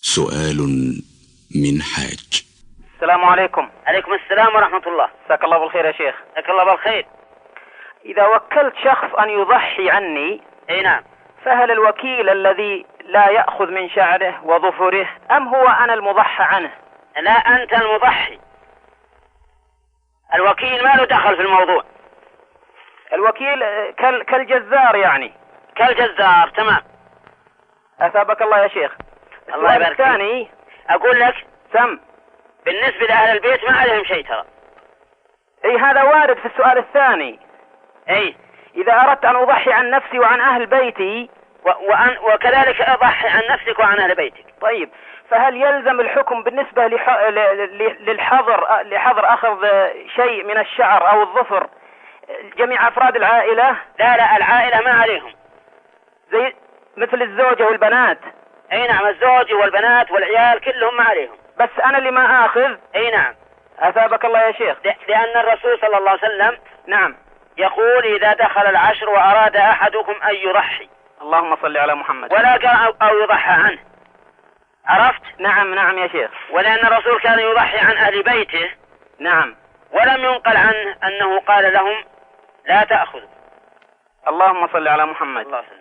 سؤال من حاج. السلام عليكم. عليكم السلام ورحمة الله. مساك الله بالخير يا شيخ. مساك الله بالخير. إذا وكلت شخص أن يضحي عني، أي نعم، فهل الوكيل الذي لا يأخذ من شعره وظفره أم هو أنا المضحى عنه؟ لا، أنت المضحي، الوكيل ما له دخل في الموضوع. الوكيل كالجزار يعني. كالجزار، تمام. أثابك الله يا شيخ. الله يبارك فيك. الثاني أقول لك سم. بالنسبة لأهل البيت ما عليهم شيء ترى. أي هذا وارد في السؤال الثاني. أي إذا أردت أن أضحي عن نفسي وعن أهل بيتي وكذلك أضحي عن نفسك وعن أهل بيتك. طيب، فهل يلزم الحكم بالنسبة لحظر أخذ شيء من الشعر أو الظفر جميع أفراد العائلة؟ لا، العائلة ما عليهم، زي مثل الزوجة والبنات. أي نعم، الزوج والبنات والعيال كلهم ما عليهم، بس أنا اللي ما آخذ. أي نعم. أثابك الله يا شيخ. لأن الرسول صلى الله عليه وسلم نعم يقول إذا دخل العشر وأراد أحدكم أن يضحي، اللهم صل على محمد، ولا قال أو يضحى عنه. عرفت؟ نعم يا شيخ. ولأن الرسول كان يضحي عن أهل بيته. نعم. ولم ينقل عنه أنه قال لهم لا تأخذوا. اللهم صل على محمد. الله صل.